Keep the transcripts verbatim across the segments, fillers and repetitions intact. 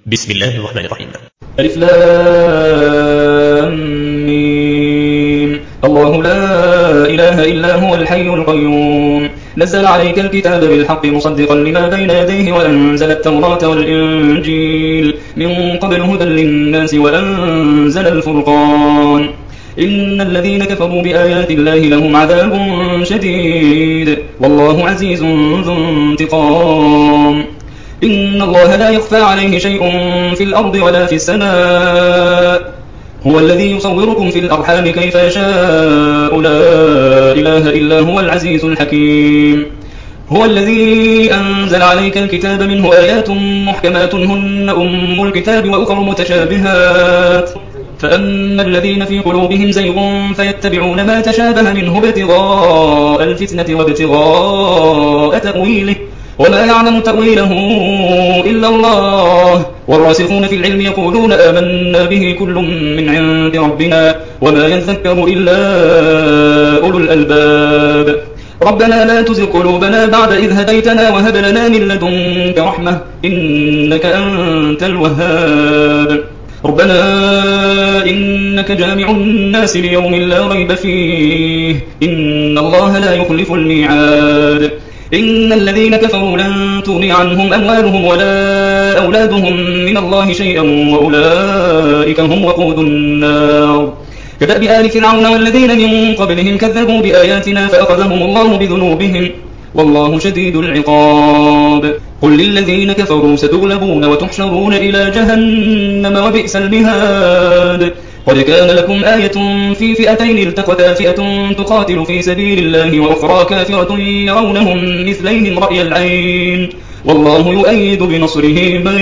بسم الله الرحمن الرحيم. ألف لام ميم. الله لا إله إلا هو الحي القيوم نزل عليك الكتاب بالحق مصدقا لما بين يديه وأنزل التوراة والإنجيل من قبل هدى للناس وأنزل الفرقان إن الذين كفروا بآيات الله لهم عذاب شديد والله عزيز ذو انتقام. إن الله لا يخفى عليه شيء في الأرض ولا في السماء هو الذي يصوركم في الأرحام كيف يشاء لا إله إلا هو العزيز الحكيم. هو الذي أنزل عليك الكتاب منه آيات محكمات هن أم الكتاب وأخر متشابهات فأما الذين في قلوبهم زيغ فيتبعون ما تشابه منه ابتغاء الفتنة وابتغاء تأويله وما يعلم تأويله إلا الله والراسخون في العلم يقولون آمنا به كل من عند ربنا وما يذكر إلا أولو الألباب. ربنا لا تزغ قلوبنا بعد إذ هديتنا وهب لنا من لدنك رحمة إنك أنت الوهاب. ربنا إنك جامع الناس ليوم لا ريب فيه إن الله لا يخلف الميعاد. إن الذين كفروا لن تغني عنهم أموالهم ولا أولادهم من الله شيئا وأولئك هم وقود النار. كدأب آل فرعون والذين من قبلهم كذبوا بآياتنا فأخذهم الله بذنوبهم والله شديد العقاب. قل للذين كفروا ستغلبون وتحشرون إلى جهنم وبئس المهاد. قد كان لكم آية في فئتين التقتا فئة تقاتل في سبيل الله وأخرى كافرة يرونهم مثليهم رأي العين والله يؤيد بنصره من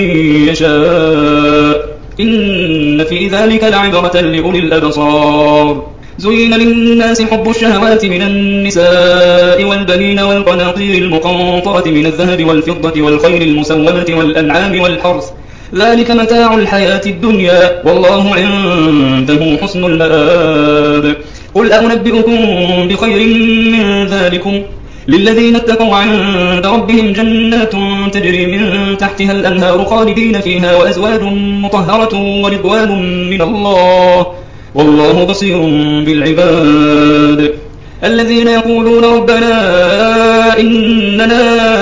يشاء إن في ذلك لعبرة لأولي الأبصار. زين للناس حب الشهوات من النساء والبنين والقناطير المقنطرة من الذهب والفضة والخيل المسومة والأنعام والحرث ذلك متاع الحياة الدنيا والله عنده حسن المآب. قل أنبئكم بخير من ذلكم للذين اتقوا عند ربهم جنات تجري من تحتها الأنهار خالدين فيها وأزواج مطهرة ورضوان من الله والله بصير بالعباد. الذين يقولون ربنا إننا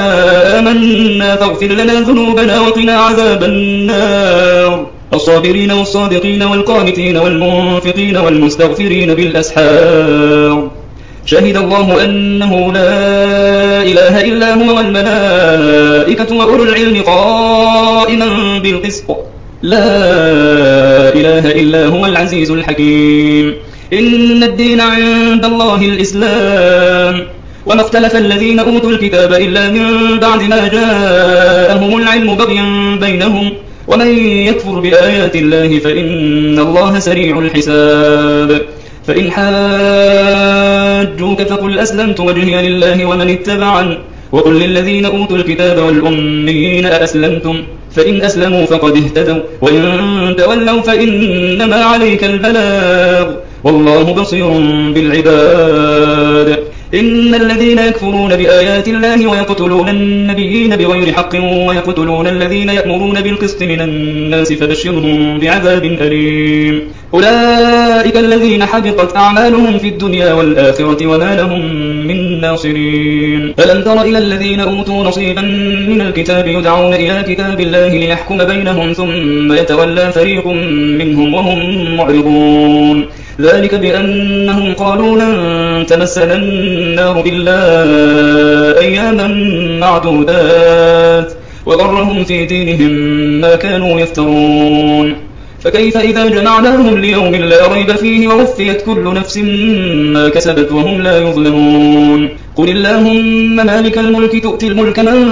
آمنا فاغفر لنا ذنوبنا وقنا عذاب النار. الصابرين والصادقين والقانتين والمنفقين والمستغفرين بالأسحار. شهد الله أنه لا إله إلا هو والملائكة وأولو العلم قائما بالقسط لا إله إلا هو العزيز الحكيم. إن الدين عند الله الإسلام وما اختلف الذين أوتوا الكتاب إلا من بعد ما جاءهم العلم بغيا بينهم ومن يكفر بآيات الله فإن الله سريع الحساب. فإن حاجوك فقل أسلمت وجهي لله ومن اتبعني وقل للذين أوتوا الكتاب والأميين أأسلمتم فإن أسلموا فقد اهتدوا وإن تولوا فإنما عليك البلاغ والله بصير بالعباد. إن الذين يكفرون بآيات الله ويقتلون النبيين بغير حق ويقتلون الذين يأمرون بالقسط من الناس فبشرهم بعذاب أليم. أولئك الذين حبطت أعمالهم في الدنيا والآخرة وما لهم من ناصرين. ألم تر إلى الذين أوتوا نصيبا من الكتاب يدعون إلى كتاب الله ليحكم بينهم ثم يتولى فريق منهم وهم معرضون. ذلك بأنهم قالوا لن تمسنا النار إلا أياما معدودات وغرهم في دينهم ما كانوا يفترون. فكيف إذا جمعناهم ليوم لا ريب فيه ووفيت كل نفس ما كسبت وهم لا يظلمون. قل اللهم مالك الملك تؤتي الملك من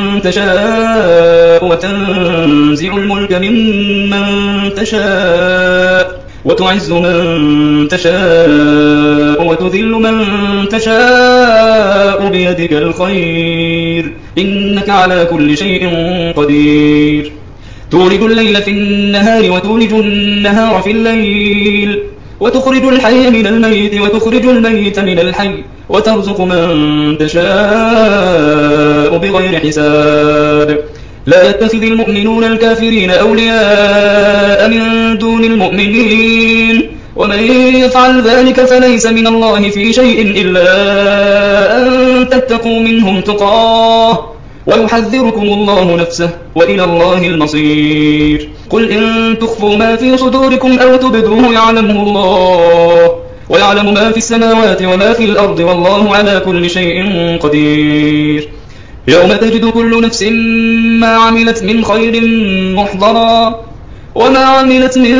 تشاء وتنزع الملك ممن تشاء وتعز من تشاء وتذل من تشاء بيدك الخير إنك على كل شيء قدير. تولج الليل في النهار وتولج النهار في الليل وتخرج الحي من الميت وتخرج الميت من الحي وترزق من تشاء بغير حساب. لا يتخذ المؤمنون الكافرين أولياء من دون المؤمنين ومن يفعل ذلك فليس من الله في شيء إلا أن تتقوا منهم تقاه ويحذركم الله نفسه وإلى الله المصير. قل إن تخفوا ما في صدوركم أو تبدوه يعلمه الله ويعلم ما في السماوات وما في الأرض والله على كل شيء قدير. يوم تجد كل نفس ما عملت من خير محضرا وما عملت من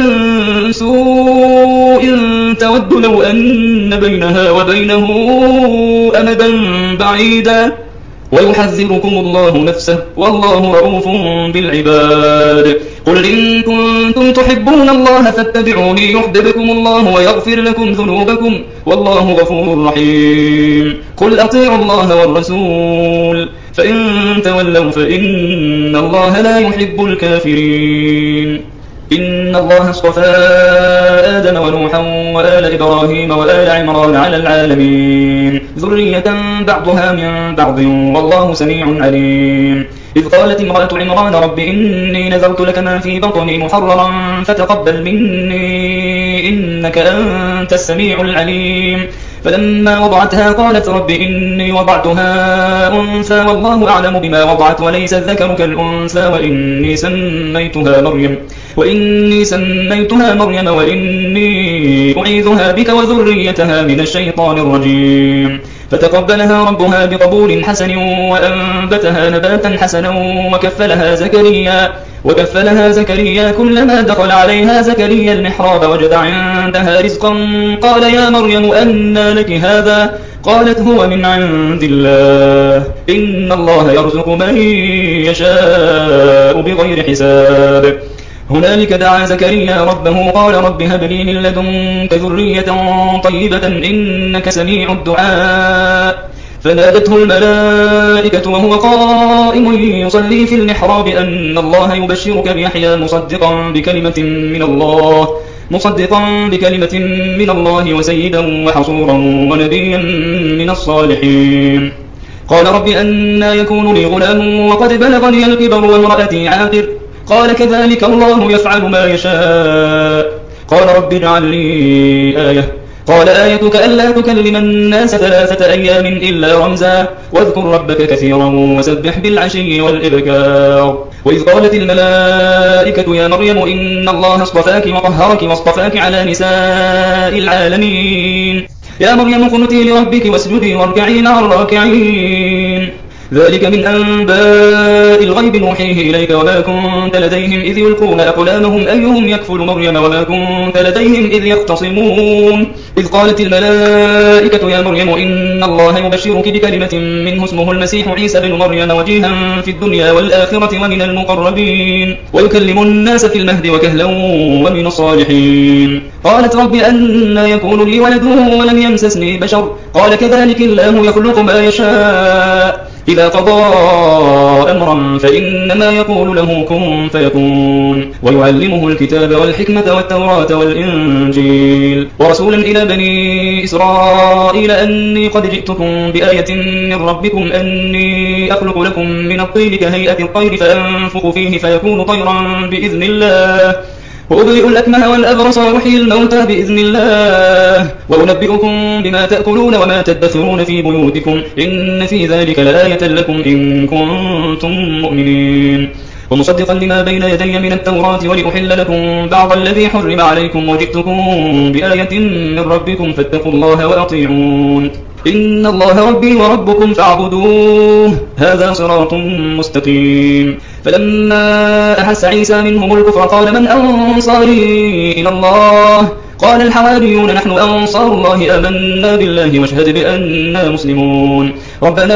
سوء تود لو أن بينها وبينه أمدا بعيدا ويحذركم الله نفسه والله رؤوف بالعباد. قل إن كنتم تحبون الله فاتبعوني يحببكم الله ويغفر لكم ذنوبكم والله غفور رحيم. قل أطيعوا الله والرسول فإن تولوا فإن الله لا يحب الكافرين. إن الله اصطفى آدم ونوحا وآل إبراهيم وآل عمران على العالمين ذرية بعضها من بعض والله سميع عليم. إذ قالت امرأة عمران رب إني نذرت لك ما في بطني محررا فتقبل مني إنك أنت السميع العليم. فلما وضعتها قالت رب إني وضعتها أنثى والله أعلم بما وضعت وليس الذكر كالأنثى وإني سميتها مريم وإني سميتها مريم وإني أعيذها بك وذريتها من الشيطان الرجيم. فتقبلها ربها بقبول حسن وأنبتها نباتا حسنا وكفلها زكريا وكفلها زكريا كلما دخل عليها زكريا المحراب وجد عندها رزقا قال يا مريم أنى لك هذا قالت هو من عند الله إن الله يرزق من يشاء بغير حساب. هنالك دعا زكريا ربه قال رب هب لي من لدنك ذرية طيبة إنك سميع الدعاء. فنادته الملائكة وهو قائم يصلي في المحراب أن الله يبشرك بيحيى مصدقا بكلمة من الله مصدقا بكلمة من الله وسيدا وحصورا ونبيا من الصالحين. قال رب أنى يكون لي غلام وقد بلغني الكبر وامرأتي عاقر قال كذلك الله يفعل ما يشاء. قال رب اجعل لي آية قال آيتك ألا تكلم الناس ثلاثة أيام إلا رمزا واذكر ربك كثيرا وسبح بالعشي والإبكار. وإذ قالت الملائكة يا مريم إن الله اصطفاك وطهرك واصطفاك على نساء العالمين يا مريم اقنتي لربك واسجدي واركعي مع الراكعين. ذلك من أنباء الغيب نوحيه إليك وما كنت لديهم إذ يلقون أقلامهم أيهم يكفل مريم وما كنت لديهم إذ يختصمون. إذ قالت الملائكة يا مريم إن الله يبشرك بكلمة منه اسمه المسيح عيسى بن مريم وجيها في الدنيا والآخرة ومن المقربين ويكلم الناس في المهد وكهلا ومن الصالحين. قالت رب أنى يكون لي ولد ولم يمسسني بشر قال كذلك الله يخلق ما يشاء إذا قضى أمرا فإنما يقول له كن فيكون. ويعلمه الكتاب والحكمة والتوراة والإنجيل ورسولا إلى بني إسرائيل أني قد جئتكم بآية من ربكم أني أخلق لكم من الطين كهيئة الطير فأنفخ فيه فيكون طيرا بإذن الله وأبرئ الأكمه والأبرص وأحيي الموتى بإذن الله وأنبئكم بما تأكلون وما تدخرون في بيوتكم إن في ذلك لآية لكم إن كنتم مؤمنين. ومصدقا لما بين يدي من التوراة ولأحل لكم بعض الذي حرم عليكم وجئتكم بآية من ربكم فاتقوا الله وأطيعون إن الله ربي وربكم فاعبدوه هذا صراط مستقيم. فلما أحس عيسى منهم الكفر قال من أنصاري إلى الله قال الحواريون نحن أنصار الله آمنا بالله واشهد بأننا مسلمون. ربنا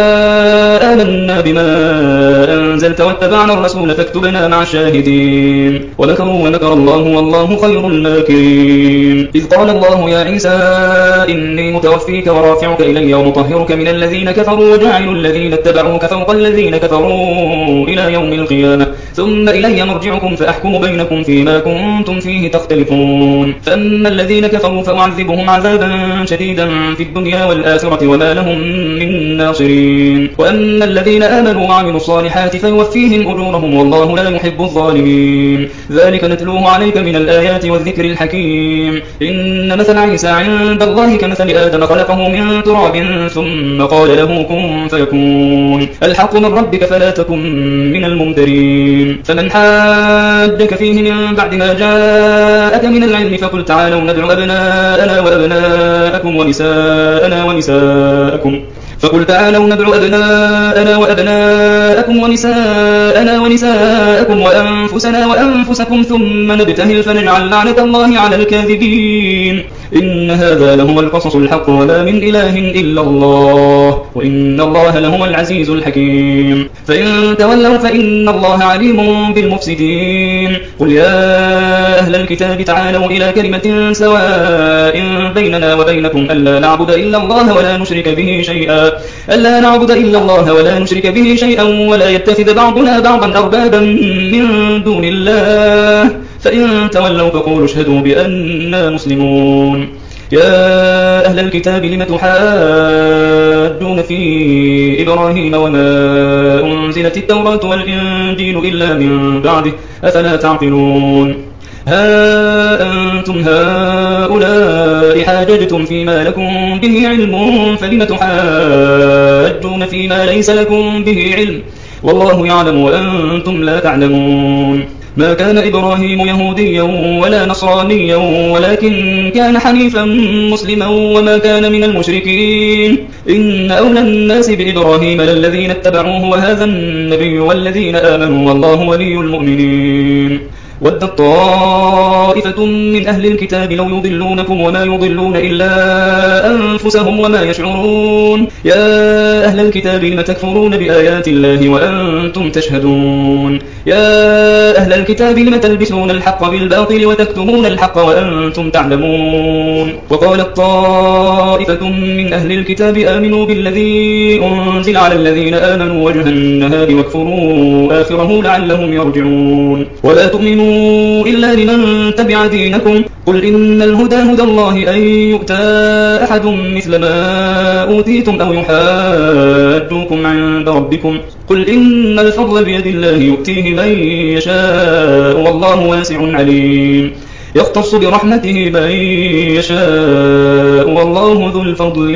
آمنا بما أنزلت واتبعنا الرسول فاكتبنا مع الشاهدين. ومكروا ومكر الله والله خير الماكرين. إذ قال الله يا عيسى إني متوفيك ورافعك إلي ومطهرك من الذين كفروا وجاعل الذين اتبعوك فوق الذين كفروا إلى يوم القيامة ثم إلي مرجعكم فأحكم بينكم فيما كنتم فيه تختلفون. فأما الذين كفروا فأعذبهم عذابا شديدا في الدنيا والآخرة وما لهم من ناصرين. الخاسرين. وأما الذين آمنوا وعملوا الصالحات فيوفيهم أجورهم والله لا يحب الظالمين. ذلك نتلوه عليك من الآيات والذكر الحكيم. إن مثل عيسى عند الله كمثل آدم خلقه من تراب ثم قال له كن فيكون. الحق من ربك فلا تكن من الممترين. فمن حاجك فيه من بعد ما جاءك من العلم فقل تعالوا ندعو أبناءنا وأبناءكم ونساءنا ونساءكم فقل تعالوا ندعو أبناءنا وأبناءكم ونساءنا ونساءكم وأنفسنا وأنفسكم ثم نبتهل فنجعل لعنة الله على الكاذبين. إن هذا لهو القصص الحق وما من إله إلا الله وإن الله لهو العزيز الحكيم. فإن تولوا فإن الله عليم بالمفسدين. قل يا أهل الكتاب تعالوا إلى كلمة سواء بيننا وبينكم ألا نعبد إلا الله ولا نشرك به شيئا ألا نعبد إلا الله ولا نشرك به شيئا ولا يتخذ بعضنا بعضا أربابا من دون الله فإن تولوا فقولوا اشهدوا بأننا مسلمون. يا أهل الكتاب لم تحاجون في إبراهيم وما أنزلت التوراة والإنجيل إلا من بعده أفلا تعقلون. ها أنتم هؤلاء حاججتم فيما لكم به علم فلم تحاجون فيما ليس لكم به علم والله يعلم وأنتم لا تعلمون. ما كان إبراهيم يهوديا ولا نصرانيا ولكن كان حنيفا مسلما وما كان من المشركين. إن أولى الناس بإبراهيم للذين اتبعوه وهذا النبي والذين آمنوا والله ولي المؤمنين. ودت طائفة من أهل الكتاب لو يضلونكم وما يضلون إلا أنفسهم وما يشعرون. يا أهل الكتاب لم تكفرون بآيات الله وأنتم تشهدون. يا أهل الكتاب لم تلبسون الحق بالباطل وتكتمون الحق وأنتم تعلمون. وقالت طائفة من أهل الكتاب آمنوا بالذي أنزل على الذين آمنوا وجه النهار واكفروا آخره لعلهم يرجعون. ولا تؤمنوا إلا لمن تبع دينكم قل إن الهدى هدى الله أن يؤتى أحد مثل ما أوتيتم أو يحاجوكم عند ربكم قل إن الفضل بيد الله يؤتيه من يشاء والله واسع عليم. يختص برحمته من يشاء والله ذو الفضل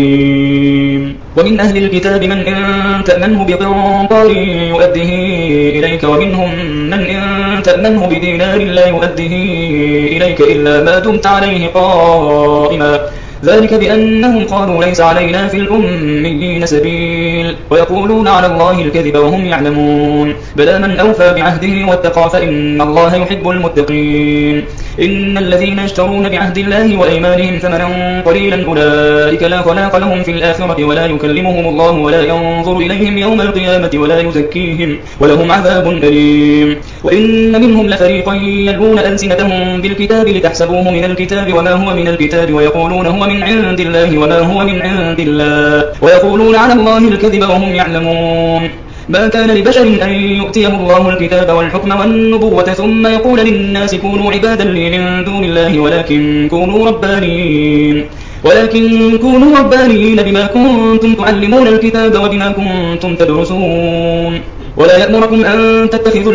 العظيم. ومن أهل الكتاب من إن تأمنه بقنطار يؤديه إليك ومنهم من إن تأمنه بدينار لا يؤديه إليك إلا ما دمت عليه قائما ذلك بأنهم قالوا ليس علينا في الأميين سبيل ويقولون على الله الكذب وهم يعلمون. بلى من أوفى بعهده واتقى فإن الله يحب المتقين. إن الذين يشترون بعهد الله وأيمانهم ثمنا قليلا أولئك لا خلاق لهم في الآخرة ولا يكلمهم الله ولا ينظر إليهم يوم القيامة ولا يزكيهم ولهم عذاب أليم. وإن منهم لفريقا يلوون ألسنتهم بالكتاب لتحسبوه من الكتاب وما هو من الكتاب ويقولون هو من عند الله وما هو من عند الله ويقولون على الله الكذب وهم يعلمون. ما كان لبشر أن يؤتيه الله الكتاب والحكم والنبوة ثم يقول للناس كونوا عبادا لي من دون الله ولكن كونوا ربانيين ولكن كونوا ربانيين بما كنتم تعلمون الكتاب وبما كنتم تدرسون. ولا يأمركم أن تتخذوا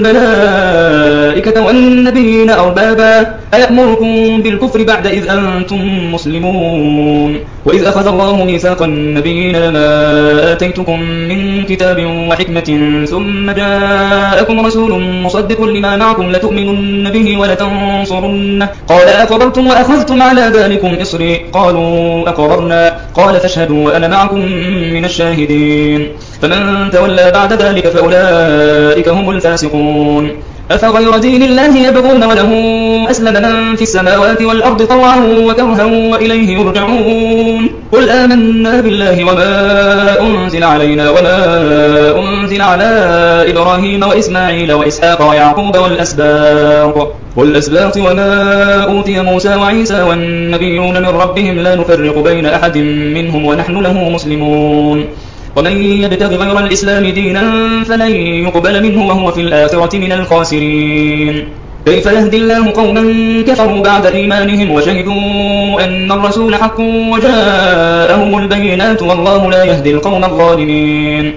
الملائكة والنبيين أربابا أيأمركم بالكفر بعد إذ أنتم مسلمون. وإذ أخذ الله ميثاق النبيين لما آتيتكم من كتاب وحكمة ثم جاءكم رسول مصدق لما معكم لتؤمنن به ولتنصرنه قال أقررتم وأخذتم على ذلكم إصري قالوا أقررنا قال فاشهدوا وأنا معكم من الشاهدين. فمن تولى بعد ذلك فأولئك هم الفاسقون. أفغير دين الله يبغون وله أسلم من في السماوات والأرض طوعا وكرها وإليه يرجعون. قل آمنا بالله وما أنزل علينا وما أنزل على إبراهيم وإسماعيل وإسحاق ويعقوب والأسباط والأسباط وما أوتي موسى وعيسى والنبيون من ربهم لا نفرق بين أحد منهم ونحن له مسلمون. ومن يبتغ غير الإسلام دينا فلن يقبل منه وهو في الآخرة من الخاسرين. كيف يهدي الله قوما كفروا بعد إيمانهم وشهدوا أن الرسول حق وجاءهم البينات والله لا يهدي القوم الظالمين.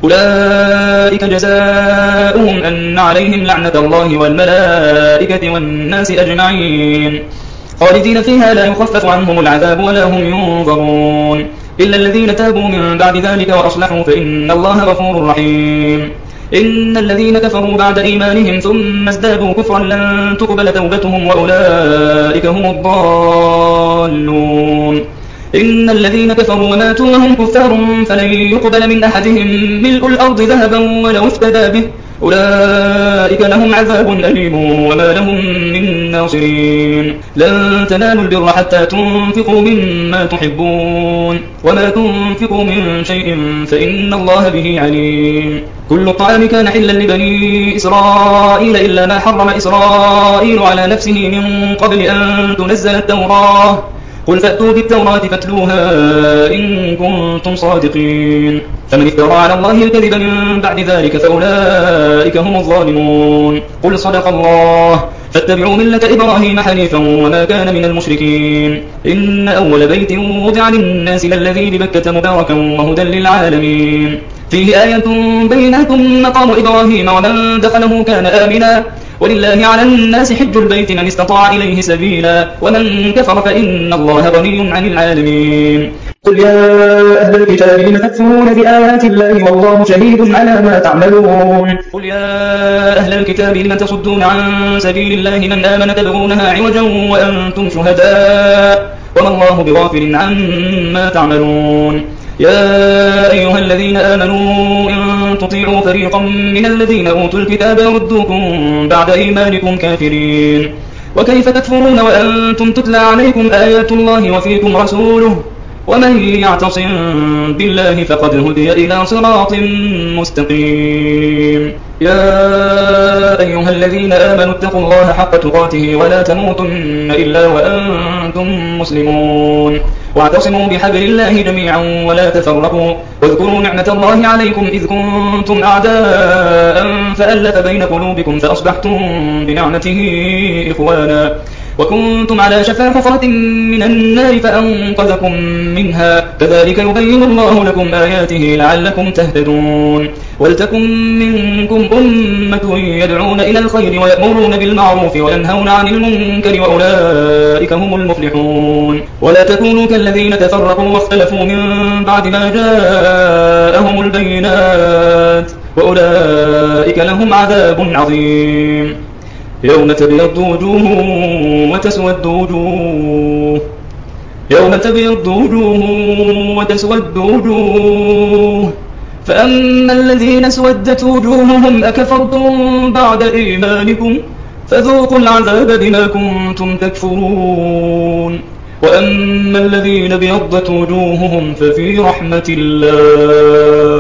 أولئك جزاؤهم أن عليهم لعنة الله والملائكة والناس أجمعين خالدين فيها لا يخفف عنهم العذاب ولا هم ينظرون إلا الذين تابوا من بعد ذلك وأصلحوا فإن الله غفور رحيم. إن الذين كفروا بعد إيمانهم ثم ازدادوا كفرا لن تقبل توبتهم وأولئك هم الضالون. إن الذين كفروا وماتوا وهم كفار فلن يقبل من أحدهم ملء الأرض ذهبا ولو افتدى به أولئك لهم عذاب أليم وما لهم من ناصرين. لن تنالوا البر حتى تنفقوا مما تحبون وما تنفقوا من شيء فإن الله به عليم. كل الطعام كان حلا لبني إسرائيل إلا ما حرم إسرائيل على نفسه من قبل أن تنزل التوراة قل فأتوا بالتوراة فاتلوها إن كنتم صادقين. فمن افترى على الله الكذب من بعد ذلك فأولئك هم الظالمون. قل صدق الله فاتبعوا ملة إبراهيم حنيفا وما كان من المشركين. إن أول بيت وضع للناس للذي ببكة مباركا وهدى للعالمين فيه آية بينات مقام إبراهيم ومن دخله كان آمنا ولله على الناس حج البيت من استطاع إليه سبيلا ومن كفر فإن الله غني عن العالمين. قل يا أهل الكتاب لم تكفرون بآيات الله والله شهيد على ما تعملون. قل يا أهل الكتاب لم تصدون عن سبيل الله من آمن تبغونها عوجا وأنتم شهداء وما الله بغافل عما تعملون. يا أيها الذين آمنوا إن تطيعوا فريقا من الذين أوتوا الكتاب يردوكم بعد إيمانكم كافرين وكيف تكفرون وأنتم تتلى عليكم آيات الله وفيكم رسوله ومن يعتصم بالله فقد هدي إلى صراط مستقيم. يا أيها الذين آمنوا اتقوا الله حق تقاته ولا تموتن إلا وأنتم مسلمون واعتصموا بحبل الله جميعا ولا تفرقوا واذكروا نعمة الله عليكم إذ كنتم أعداء فألف بين قلوبكم فأصبحتم بنعمته إخوانا وكنتم على شفا حفرة من النار فأنقذكم منها كذلك يبين الله لكم آياته لعلكم تهتدون. ولتكن منكم أمة يدعون إلى الخير ويأمرون بالمعروف وينهون عن المنكر وأولئك هم المفلحون. ولا تكونوا كالذين تفرقوا واختلفوا من بعد ما جاءهم البينات وأولئك لهم عذاب عظيم. يوم تبيض وجوه وتسود وجوه يوم تبيض وجوه وتسود وجوه فأما الذين اسودت وجوههم أكفرتم بعد إيمانكم فذوقوا العذاب بما كنتم تكفرون وأما الذين ابيضت وجوههم ففي رحمة الله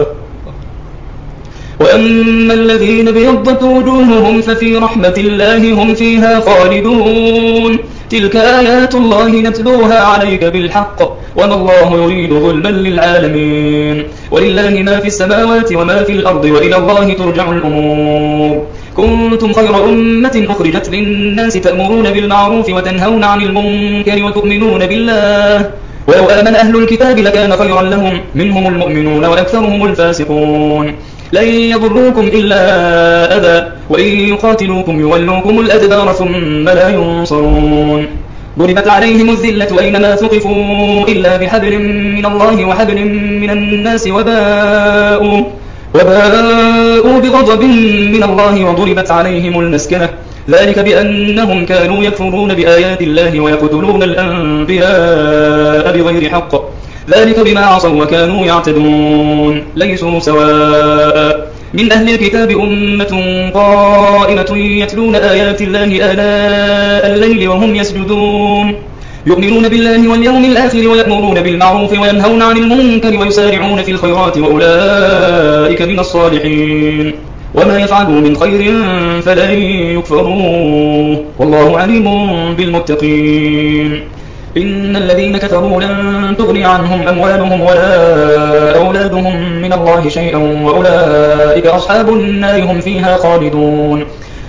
وأما الذين ابيضت وجوههم ففي رحمة الله هم فيها خالدون. تلك آيات الله نتلوها عليك بالحق وما الله يريد ظلما للعالمين. ولله ما في السماوات وما في الأرض وإلى الله ترجع الأمور. كنتم خير أمة أخرجت للناس تأمرون بالمعروف وتنهون عن المنكر وتؤمنون بالله ولو آمن أهل الكتاب لكان خيرا لهم منهم المؤمنون وأكثرهم الفاسقون. لن يضروكم إلا أذى وإن يقاتلوكم يولوكم الأدبار ثم لا ينصرون. ضربت عليهم الذلة أينما ثقفوا إلا بحبل من الله وحبل من الناس وباءوا, وباءوا بغضب من الله وضربت عليهم المسكنة ذلك بأنهم كانوا يكفرون بآيات الله ويقتلون الأنبياء بغير حق ذلك بما عصوا وكانوا يعتدون. ليسوا سواء من أهل الكتاب أمة قائمة يتلون آيات الله آناء الليل وهم يسجدون يؤمنون بالله واليوم الآخر ويأمرون بالمعروف وينهون عن المنكر ويسارعون في الخيرات وأولئك من الصالحين. وما يفعلوا من خير فلن يكفروه والله عليم بالمتقين. إن الذين كفروا لن تغني عنهم أموالهم ولا أولادهم من الله شيئا وأولئك أصحاب النار هم فيها خالدون.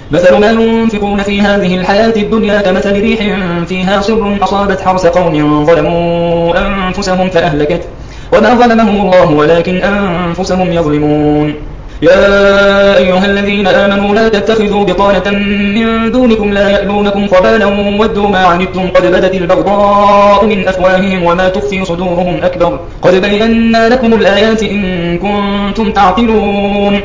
مثل ما ينفقون في هذه الحياة الدنيا كمثل ريح فيها صر أصابت حرث قوم ظلموا أنفسهم فأهلكت وما ظلمهم الله ولكن أنفسهم يظلمون. يا أيها الذين آمنوا لا تتخذوا بطانة من دونكم لا يألونكم خبالا ودوا ما عنتم قد بدت البغضاء من أفواههم وما تخفي صدورهم أكبر قد بينا لكم الآيات إن كنتم تعقلون.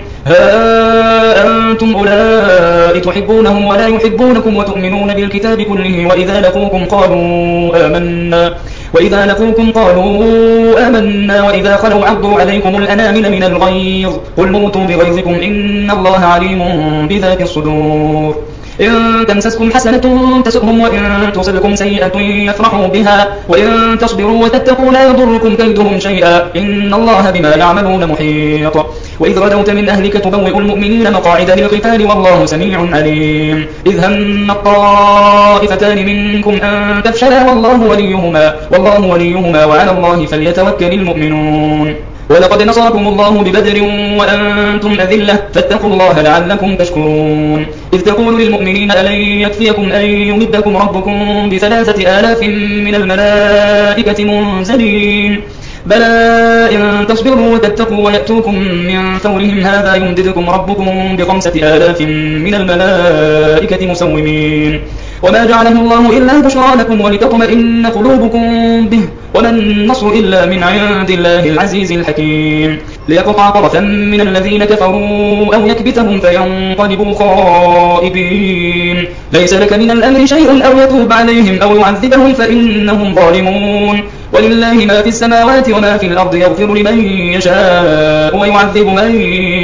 ها أنتم أولئك تحبونهم ولا يحبونكم وتؤمنون بالكتاب كله وإذا لقوكم قالوا آمنا وإذا لقوكم قالوا آمنا وإذا خلوا عضوا عليكم الأنامل من الغيظ قل موتوا بغيظكم إن الله عليم بذات الصدور. إن تمسسكم حسنة تسؤهم وإن تصبكم سيئة يفرحوا بها وإن تصبروا وتتقوا لا يضركم كيدهم شيئا إن الله بما يعملون محيط. وإذ غدوت من أهلك تبوئ المؤمنين مقاعد للقتال والله سميع عليم. إذ هم الطائفتان منكم أن تفشلا والله وليهما والله وليهما وعلى الله فليتوكل المؤمنون. ولقد نصركم الله ببدر وأنتم أذلة فاتقوا الله لعلكم تشكرون. إذ تقول للمؤمنين ألن يكفيكم أن يمدكم ربكم بثلاثة آلاف من الملائكة منزلين بلى إن تصبروا وتتقوا ويأتوكم من فورهم هذا يمددكم ربكم بخمسة آلاف من الملائكة مسومين. وما جعله الله إلا بشرى لكم ولتطمئن قلوبكم به وما النصر إلا من عند الله العزيز الحكيم. ليقطع طرفا من الذين كفروا أو يكبتهم فينقلبوا خائبين. ليس لك من الأمر شيء أو يتوب عليهم أو يعذبهم فإنهم ظالمون. ولله ما في السماوات وما في الأرض يغفر لمن يشاء ويعذب من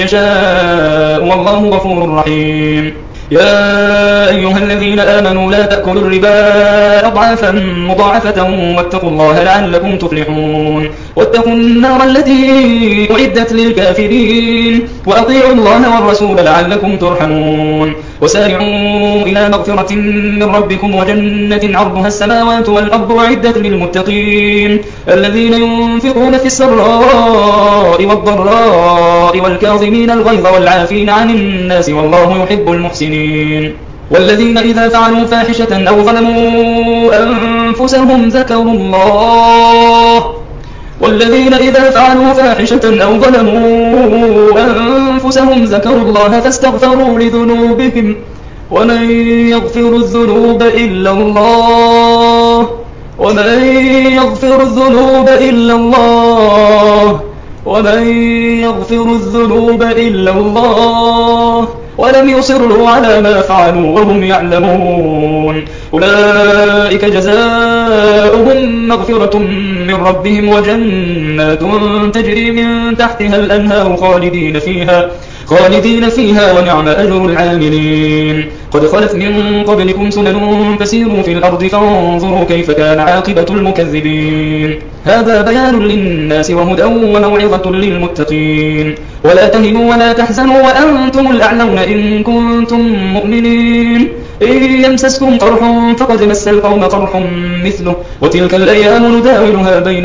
يشاء والله غفور رحيم. يا أيها الذين آمنوا لا تأكلوا الربا أضعافا مضاعفة واتقوا الله لعلكم تفلحون. واتقوا النار التي أعدت للكافرين وأطيعوا الله والرسول لعلكم ترحمون. وسارعوا إلى مغفرة من ربكم وجنة عرضها السماوات والأرض أعدت للمتقين الذين ينفقون في السراء والضراء والكاظمين الغيظ والعافين عن الناس والله يحب المحسنين. والذين إذا فعلوا فاحشة أو ظلموا أنفسهم ذكروا الله والذين إذا فعلوا فاحشة أو ظلموا أنفسهم ذكروا الله فاستغفروا لذنوبهم ومن يغفر الذنوب إلا الله ومن يغفر الذنوب إلا الله ومن يغفر الذنوب إلا الله ولم يصروا على ما فعلوا وهم يعلمون. أولئك جزاؤهم مغفرة من ربهم وجنات تجري من تحتها الأنهار خالدين فيها خالدين فيها ونعم أجر العاملين. قد خلت من قبلكم سنن فسيروا في الأرض فانظروا كيف كان عاقبة المكذبين. هذا بيان للناس وهدى وموعظة للمتقين. ولا تهنوا ولا تحزنوا وأنتم الأعلون إن كنتم مؤمنين. إن يمسسكم قرح فقد مس القوم قرح مثله وتلك الأيام نداولها بين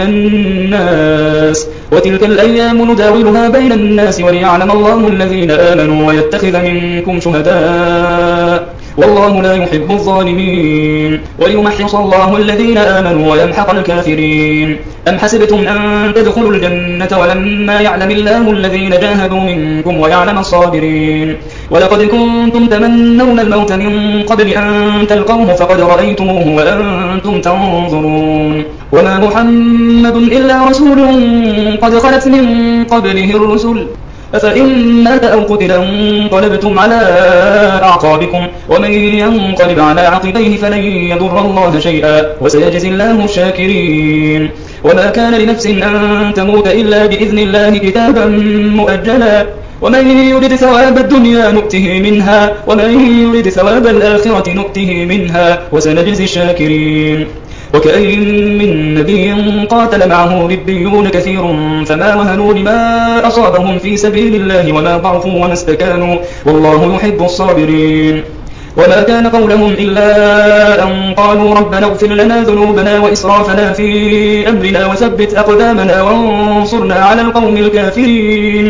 الناس وتلك الأيام نداولها بين الناس وليعلم الله الذين آمنوا ويتخذ منكم شهداء والله لا يحب الظالمين. وليمحص الله الذين آمنوا ويمحق الكافرين. أم حسبتم أن تدخلوا الجنة ولما يعلم الله الذين جاهدوا منكم ويعلم الصابرين. ولقد كنتم تمنون الموت من قبل أن تلقوه فقد رأيتموه وأنتم تنظرون. وما محمد إلا رسول قد خلت من قبله الرسل أفإن مات أو قتل انقلبتم على أعقابكم ومن ينقلب على عقبيه فلن يضر الله شيئا وسيجزي الله الشاكرين. وما كان لنفس أن تموت إلا بإذن الله كتابا مؤجلا ومن يرد ثواب الدنيا نؤته منها ومن يرد ثواب الآخرة نؤته منها وسنجزي الشاكرين. وكأين من نبي قاتل معه ربيون كثير فما وهنوا لما أصابهم في سبيل الله وما ضعفوا وما استكانوا والله يحب الصابرين. وما كان قولهم إلا أن قالوا ربنا اغفر لنا ذنوبنا وإسرافنا في أمرنا وثبت أقدامنا وانصرنا على القوم الكافرين.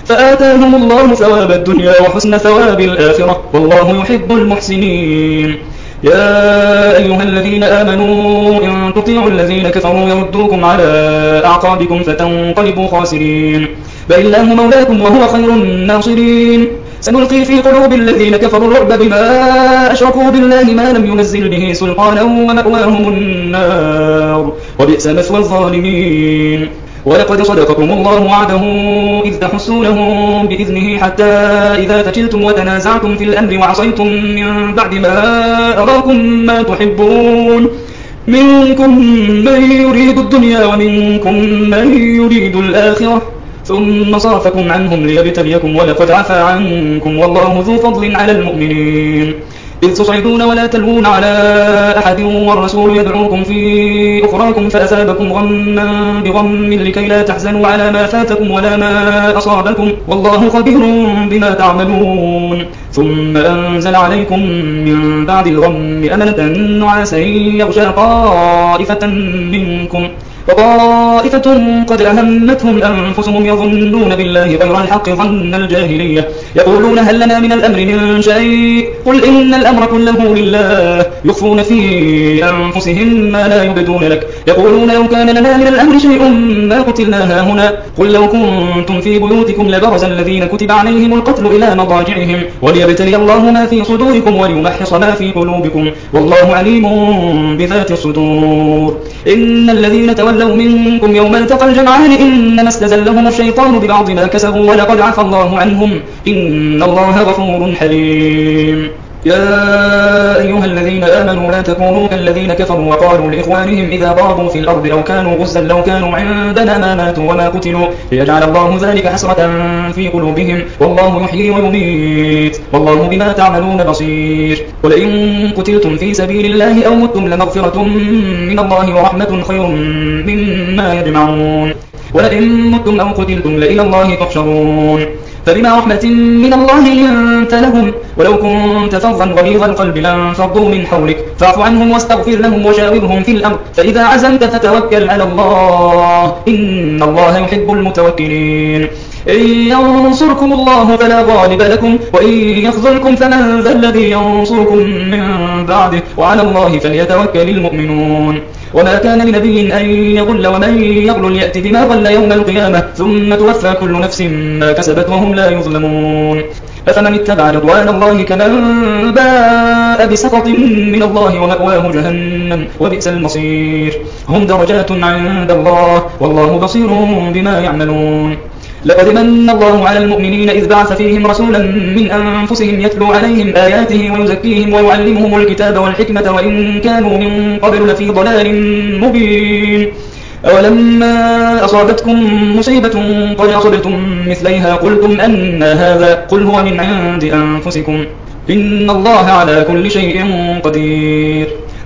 فآتاهم الله ثواب الدنيا وحسن ثواب الآخرة والله يحب المحسنين. يا أيها الذين آمنوا إن تطيعوا الذين كفروا يردوكم على أعقابكم فتنقلبوا خاسرين، بل الله مولاكم وهو خير الناصرين. سنلقي في قلوب الذين كفروا الرعب بما أشركوا بالله ما لم ينزل به سلطانا ومأواهم النار وبئس مثوى الظالمين. ولقد صدقكم الله وعده إذ تحسونهم بإذنه حتى إذا فشلتم وتنازعتم في الأمر وعصيتم من بعد ما أراكم ما تحبون، منكم من يريد الدنيا ومنكم من يريد الآخرة ثم صرفكم عنهم ليبتليكم ولقد عفا عنكم والله ذو فضل على المؤمنين. إذ تصعدون ولا تلوون على أحد والرسول يدعوكم في أخراكم فأثابكم غما بغم لكي لا تحزنوا على ما فاتكم ولا ما أصابكم والله خبير بما تعملون. ثم أنزل عليكم من بعد الغم أمنة نعاسا يغشى طائفة منكم وطائفة قد أهمتهم أنفسهم يظنون بالله غير الحق ظن الجاهلية يقولون هل لنا من الأمر من شيء قل إن الأمر كله لله يخفون في أنفسهم ما لا يبدون لك يقولون لو كان لنا من الأمر شيء ما قتلنا هنا قل لو كنتم في بيوتكم لبرز الذين كتب عليهم القتل إلى مضاجعهم وليبتلي الله ما في صدوركم وليمحص ما في قلوبكم والله عليم بذات الصدور. إن الذين تولوا منكم يوم التقى الجمعان إنما استزلهم الشيطان ببعض ما كسبوا ولقد عفى الله عنهم إن الله غفور حليم. يا أيها الذين آمنوا لا تكونوا كالذين كفروا وقالوا لإخوانهم إذا ضربوا في الأرض أو كانوا غزا لو كانوا عندنا ما ماتوا وما قتلوا ليجعل الله ذلك حسرة في قلوبهم والله يحيي ويميت والله بما تعملون بصير. ولئن قتلتم في سبيل الله أو متم لمغفرة من الله ورحمة خير مما يجمعون ولئن متم أو قتلتم لإلى الله تحشرون. فبما رحمة من الله لنت لهم ولو كنت فظا غليظ القلب لانفضوا من حولك فاعف عنهم واستغفر لهم وشاورهم في الأمر فإذا عزمت فتوكل على الله إن الله يحب المتوكلين. إن ينصركم الله فلا غالب لكم وإن يخذلكم فمن ذا الذي ينصركم من بعده وعلى الله فليتوكل المؤمنون. وما كان لنبي أن يغل ومن يغل يأتي بما غل يوم القيامة ثم توفى كل نفس ما كسبت وهم لا يظلمون. أفمن اتبع رضوان الله كمن باء بسخط من الله ومأواه جهنم وبئس المصير. هم درجات عند الله والله بصير بما يعملون. لقد من الله على المؤمنين إذ بعث فيهم رسولا من أنفسهم يتلو عليهم آياته ويزكيهم ويعلمهم الكتاب والحكمة وإن كانوا من قبل لفي ضلال مبين. أولما أصابتكم مصيبة قد أصبتم مثليها قلتم أن هذا قل هو من عند أنفسكم إن الله على كل شيء قدير.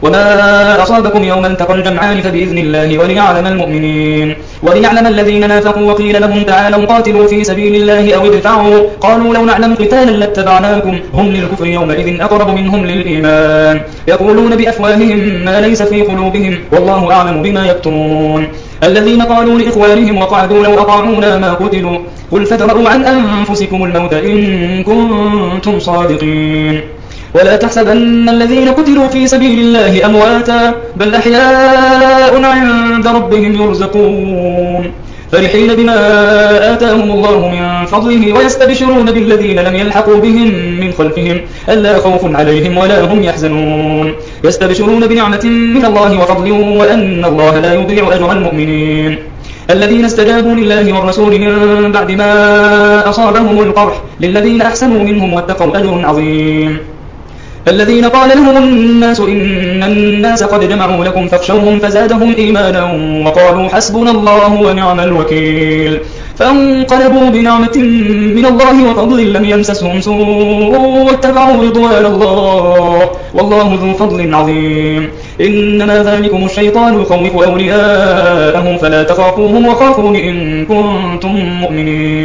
وما أصابكم يوم التقى الجمعان فبإذن الله وليعلم المؤمنين وليعلم الذين نافقوا وقيل لهم تعالوا قاتلوا في سبيل الله أو ادفعوا قالوا لو نعلم قتالا لاتبعناكم هم للكفر يومئذ أقرب منهم للإيمان يقولون بأفواههم ما ليس في قلوبهم والله أعلم بما يكتمون. الذين قالوا لإخوانهم وقعدوا لو أطاعونا ما قتلوا قل فادرءوا عن أنفسكم الموت إن كنتم صادقين. ولا تحسبن الذين قتلوا في سبيل الله أمواتا بل أحياء عند ربهم يرزقون فرحين بما آتاهم الله من فضله ويستبشرون بالذين لم يلحقوا بهم من خلفهم ألا خوف عليهم ولا هم يحزنون يستبشرون بنعمة من الله وفضل وأن الله لا يضيع أجر المؤمنين. الذين استجابوا لله والرسول من بعد ما أصابهم القرح للذين أحسنوا منهم واتقوا أجر عظيم. الذين قال لهم الناس إن الناس قد جمعوا لكم فاخشوهم فزادهم إيمانا وقالوا حسبنا الله ونعم الوكيل فانقلبوا بنعمة من الله وفضل لم يمسسهم سوء واتبعوا رضوان الله والله ذو فضل عظيم. إنما ذلكم الشيطان يخوف أولياءه فلا تخافوهم وخافون إن كنتم مؤمنين.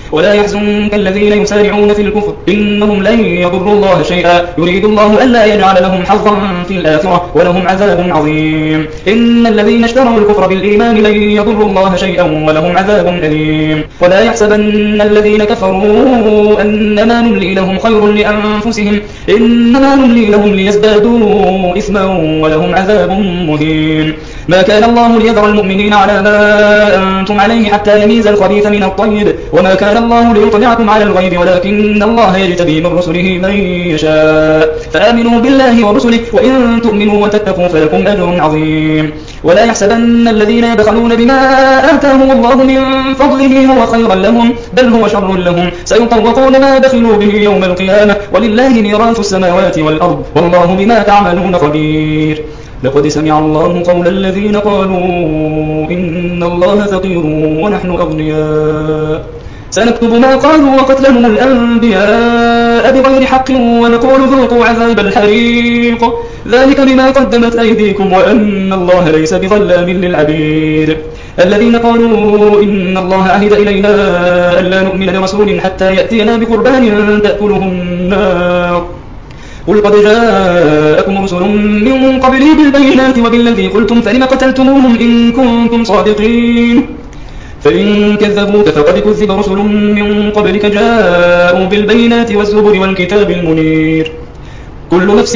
ولا يحزنك الذين يسارعون في الكفر إنهم لن يضروا الله شيئا يريد الله ألا يجعل لهم حظا في الآخرة ولهم عذاب عظيم إن الذين اشتروا الكفر بالإيمان لن يضروا الله شيئا ولهم عذاب أليم ولا يحسبن الذين كفروا أنما نملي لهم خير لأنفسهم إنما نملي لهم ليزدادوا إثما ولهم عذاب مهين ما كان الله ليذر المؤمنين على ما أنتم عليه حتى يميز الخبيث من الطيب وما كان الله ليطلعكم على الغيب ولكن الله يجتبي من رسله من يشاء فآمنوا بالله ورسله وإن تؤمنوا وتتقوا فلكم أجر عظيم ولا يحسبن الذين يبخلون بما آتاهم الله من فضله هو خيرا لهم بل هو شر لهم سيطوقون ما بخلوا به يوم القيامة ولله ميراث السماوات والأرض والله بما تعملون خبير لقد سمع الله قول الذين قالوا إن الله فقير ونحن أغنياء سنكتب ما قالوا وقتلهم الأنبياء بغير حق ونقول ذوقوا عذاب الحريق ذلك بما قدمت أيديكم وأن الله ليس بظلام للعبيد الذين قالوا إن الله عهد إلينا ألا نؤمن لرسول حتى يأتينا بقربان تأكله النار قل قد جاءكم رسل من قبلي بالبينات وبالذي قلتم فلم قتلتموهم إن كنتم صادقين فإن كذبوك فقد كذب رسل من قبلك جاءوا بالبينات والزبر والكتاب المنير كل نفس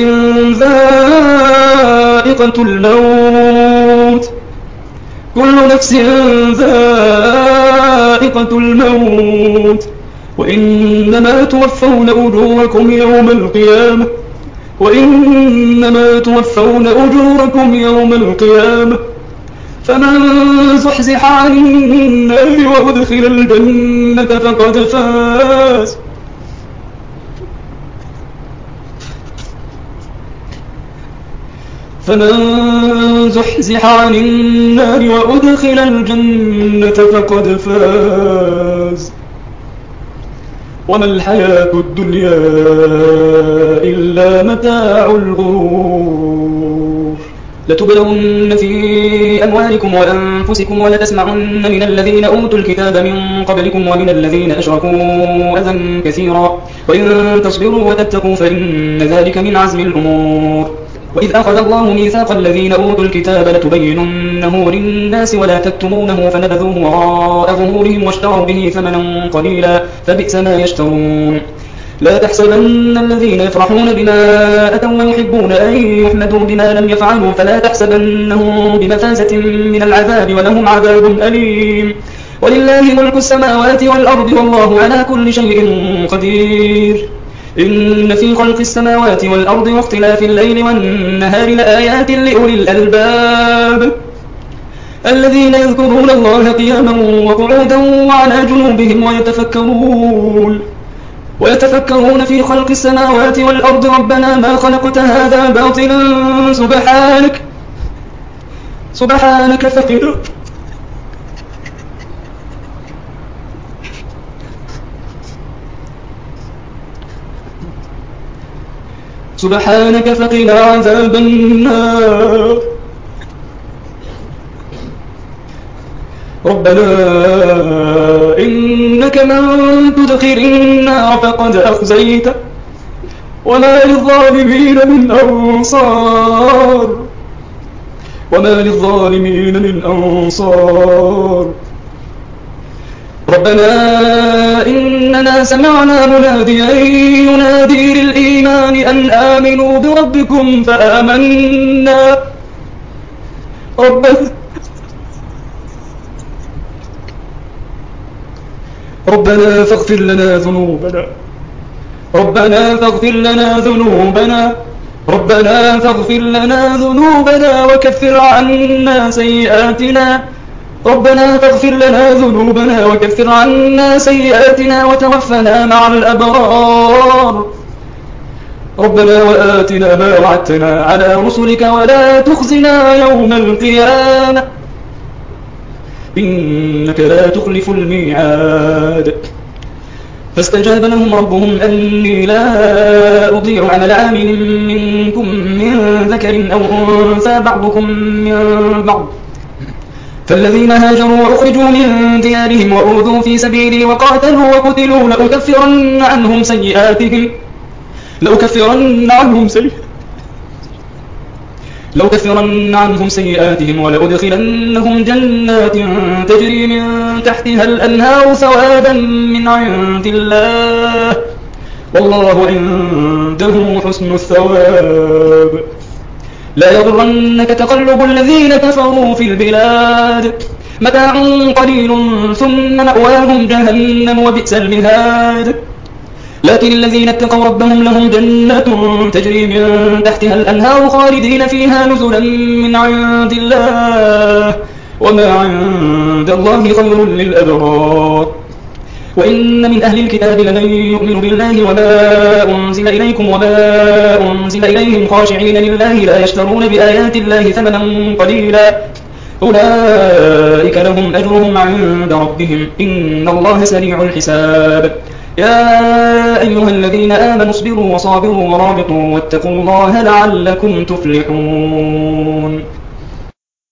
ذائقة الموت كل نفس ذائقة الموت وإنما توفون أجوركم يوم القيامة وإنما توفون أجوركم يوم القيامة فمن زحزح عن النار وأدخل الجنة فقد فاز فمن زحزح عن النار وأدخل الجنة فقد فاز وما الحياة الدنيا إلا متاع الغرور لتبلون في أموالكم وأنفسكم ولتسمعن من الذين أوتوا الكتاب من قبلكم ومن الذين أشركوا أذى كثيرا وإن تصبروا وتتقوا فإن ذلك من عزم الأمور وإذ أخذ الله ميثاق الذين أوتوا الكتاب لتبيننه للناس ولا تكتمونه فنبذوه وراء ظهورهم واشتروا به ثمنا قليلا فبئس ما يشترون لا تحسبن الذين يفرحون بما أتوا ويحبون أن يحمدوا بما لم يفعلوا فلا تحسبنهم بمفازة من العذاب ولهم عذاب أليم ولله ملك السماوات والأرض والله على كل شيء قدير إن في خلق السماوات والأرض واختلاف الليل والنهار لآيات لأولي الألباب الذين يذكرون الله قياما وقعودا وعلى جنوبهم ويتفكرون ويتفكرون في خلق السماوات والأرض ربنا ما خلقت هذا باطلا سبحانك سبحانك فقنا سبحانك فقنا عذاب النار ربنا إنك من تدخل النار فقد أخزيته وما للظالمين من أنصار وما للظالمين من أنصار ربنا إننا سمعنا مناديا ينادي للإيمان أن آمنوا بربكم فآمنا ربنا ربنا فاغفر لنا ذنوبنا ربنا فاغفر لنا ذنوبنا ربنا فاغفر لنا ذنوبنا وكفر عنا سيئاتنا ربنا فاغفر لنا ذنوبنا وكفر عنا سيئاتنا وتوفنا مع الأبرار ربنا وآتنا ما وعدتنا على رسلك ولا تخزنا يوم القيامة إنك لا تخلف الميعاد فاستجاب لهم ربهم أني لا أضيع عمل عامل منكم من ذكر أو أنثى بعضكم من بعض فالذين هاجروا وأخرجوا من ديارهم وأوذوا في سبيلي وقاتلوا وقتلوا لأكفرن عنهم سيئاتهم لأكفرن عنهم سيئاتهم لأكفرن عنهم سيئاتهم ولأدخلنهم جنات تجري من تحتها الأنهار ثوابا من عند الله والله عنده حسن الثواب. لا يغرنك تقلب الذين كفروا في البلاد متاع قليل ثم مأواهم جهنم وبئس المهاد. لكن الذين اتقوا ربهم لهم جنات تجري من تحتها الأنهار خالدين فيها نزلا من عند الله وما عند الله خير للأبرار. وإن من أهل الكتاب لمن يؤمن بالله وما أنزل إليكم وما أنزل إليهم خاشعين لله لا يشترون بآيات الله ثمنا قليلا أولئك لهم أجرهم عند ربهم إن الله سريع الحساب. يا أيها الذين آمنوا اصبروا وصابروا ورابطوا واتقوا الله لعلكم تفلحون.